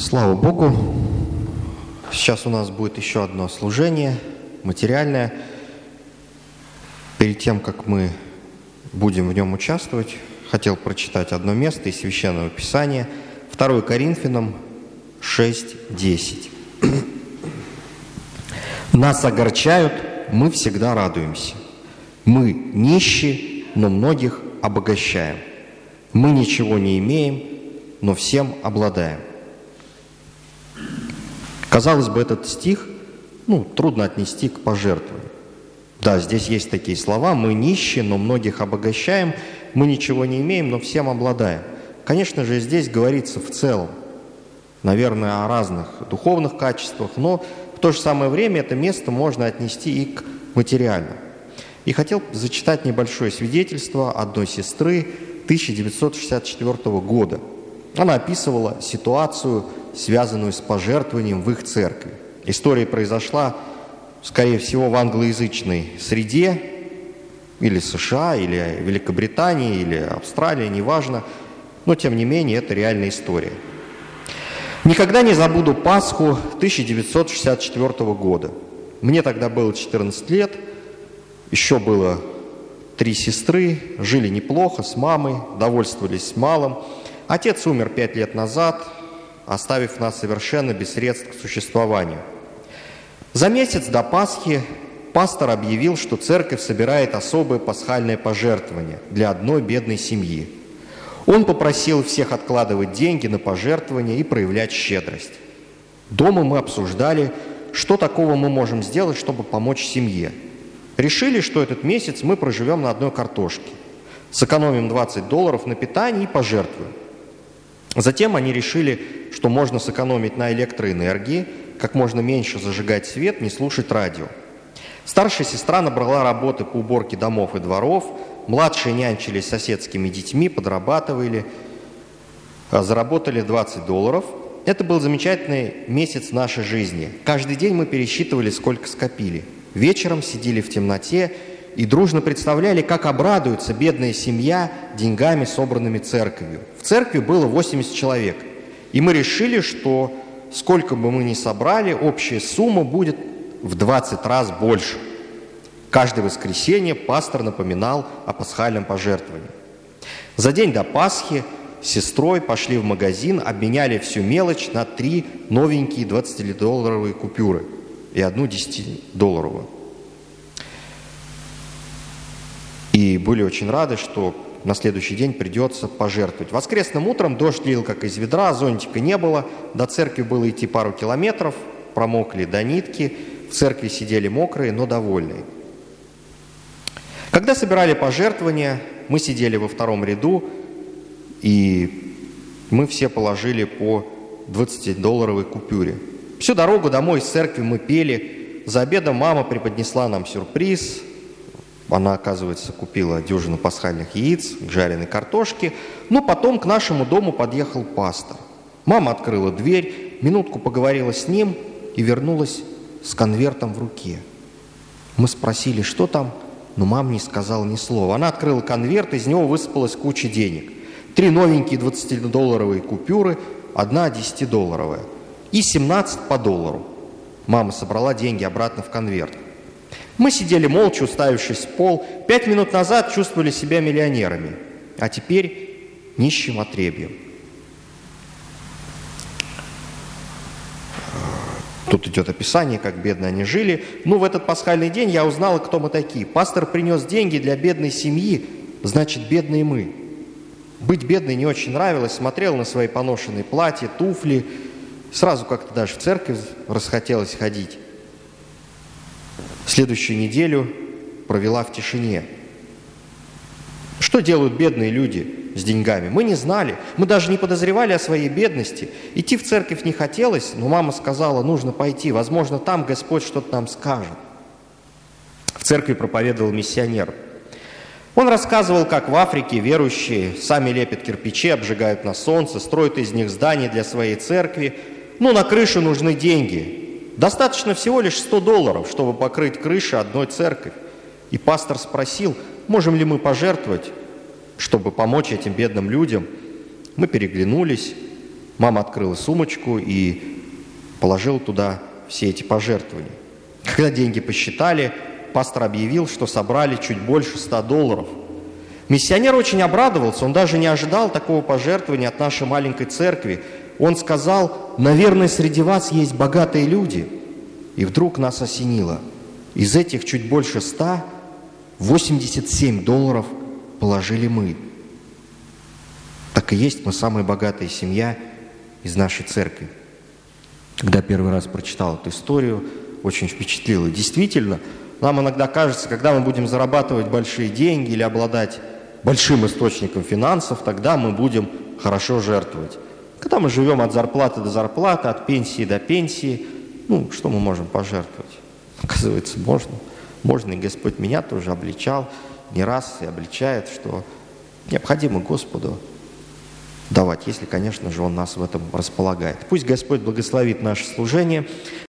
Слава Богу! Сейчас у нас будет еще одно служение, материальное. Перед тем, как мы будем в нем участвовать, хотел прочитать одно место из Священного Писания, 2 Коринфянам 6:10. «Нас огорчают, мы всегда радуемся. Мы нищи, но многих обогащаем. Мы ничего не имеем, но всем обладаем». Казалось бы, этот стих, трудно отнести к пожертвованию. Да, здесь есть такие слова: «Мы нищие, но многих обогащаем, мы ничего не имеем, но всем обладаем». Конечно же, здесь говорится в целом, наверное, о разных духовных качествах, но в то же самое время это место можно отнести и к материальному. И хотел зачитать небольшое свидетельство одной сестры 1964 года. Она описывала ситуацию, связанную с пожертвованием в их церкви. История произошла, скорее всего, в англоязычной среде, или США, или Великобритании, или Австралии, неважно, но тем не менее это реальная история. Никогда не забуду Пасху 1964 года. Мне тогда было 14 лет, еще было 3 сестры, жили неплохо с мамой, довольствовались малым. Отец умер 5 лет назад, оставив нас совершенно без средств к существованию. За месяц до Пасхи пастор объявил, что церковь собирает особое пасхальное пожертвование для одной бедной семьи. Он попросил всех откладывать деньги на пожертвования и проявлять щедрость. Дома мы обсуждали, что такого мы можем сделать, чтобы помочь семье. Решили, что этот месяц мы проживем на одной картошке. Сэкономим $20 на питание и пожертвуем. Затем они решили, что можно сэкономить на электроэнергии, как можно меньше зажигать свет, не слушать радио. Старшая сестра набрала работы по уборке домов и дворов, младшие нянчились с соседскими детьми, подрабатывали, заработали $20. Это был замечательный месяц нашей жизни. Каждый день мы пересчитывали, сколько скопили. Вечером сидели в темноте и дружно представляли, как обрадуется бедная семья деньгами, собранными церковью. В церкви было 80 человек, и мы решили, что сколько бы мы ни собрали, общая сумма будет в 20 раз больше. Каждое воскресенье пастор напоминал о пасхальном пожертвовании. За день до Пасхи с сестрой пошли в магазин, обменяли всю мелочь на 3 новенькие $20 купюры и 1 $10. И были очень рады, что на следующий день придется пожертвовать. Воскресным утром дождь лил как из ведра, зонтика не было, до церкви было идти пару километров, промокли до нитки, в церкви сидели мокрые, но довольные. Когда собирали пожертвования, мы сидели во 2-м ряду, и мы все положили по $20 купюре. Всю дорогу домой из церкви мы пели. За обедом мама преподнесла нам сюрприз. Она, оказывается, купила дюжину пасхальных яиц, жареной картошки. Но потом к нашему дому подъехал пастор. Мама открыла дверь, минутку поговорила с ним и вернулась с конвертом в руке. Мы спросили, что там, но мама не сказала ни слова. Она открыла конверт, из него высыпалась куча денег. 3 новенькие $20 купюры, 1 $10 и 17 по $1. Мама собрала деньги обратно в конверт. Мы сидели молча, уставившись в пол. 5 минут назад чувствовали себя миллионерами, а теперь нищим отребьем. Тут идет описание, как бедно они жили. В этот пасхальный день я узнала, кто мы такие. Пастор принес деньги для бедной семьи, значит, бедные мы. Быть бедной не очень нравилось, смотрела на свои поношенные платья, туфли. Сразу как-то даже в церковь расхотелось ходить. Следующую неделю провела в тишине. Что делают бедные люди с деньгами? Мы не знали, мы даже не подозревали о своей бедности. Идти в церковь не хотелось, но мама сказала, нужно пойти, возможно, там Господь что-то нам скажет. В церкви проповедовал миссионер. Он рассказывал, как в Африке верующие сами лепят кирпичи, обжигают на солнце, строят из них здания для своей церкви. На крышу нужны деньги. Достаточно всего лишь $100, чтобы покрыть крышу одной церкви. И пастор спросил, можем ли мы пожертвовать, чтобы помочь этим бедным людям. Мы переглянулись. Мама открыла сумочку и положила туда все эти пожертвования. Когда деньги посчитали, пастор объявил, что собрали чуть больше $100. Миссионер очень обрадовался, он даже не ожидал такого пожертвования от нашей маленькой церкви. Он сказал: наверное, среди вас есть богатые люди. И вдруг нас осенило. Из этих чуть больше 100, $87 положили мы. Так и есть, мы самая богатая семья из нашей церкви. Когда первый раз прочитал эту историю, очень впечатлило. Действительно, нам иногда кажется, когда мы будем зарабатывать большие деньги или обладать большим источником финансов, тогда мы будем хорошо жертвовать. Когда мы живем от зарплаты до зарплаты, от пенсии до пенсии, что мы можем пожертвовать? Оказывается, можно. Можно, и Господь меня тоже обличал не раз и обличает, что необходимо Господу давать, если, конечно же, Он нас в этом располагает. Пусть Господь благословит наше служение.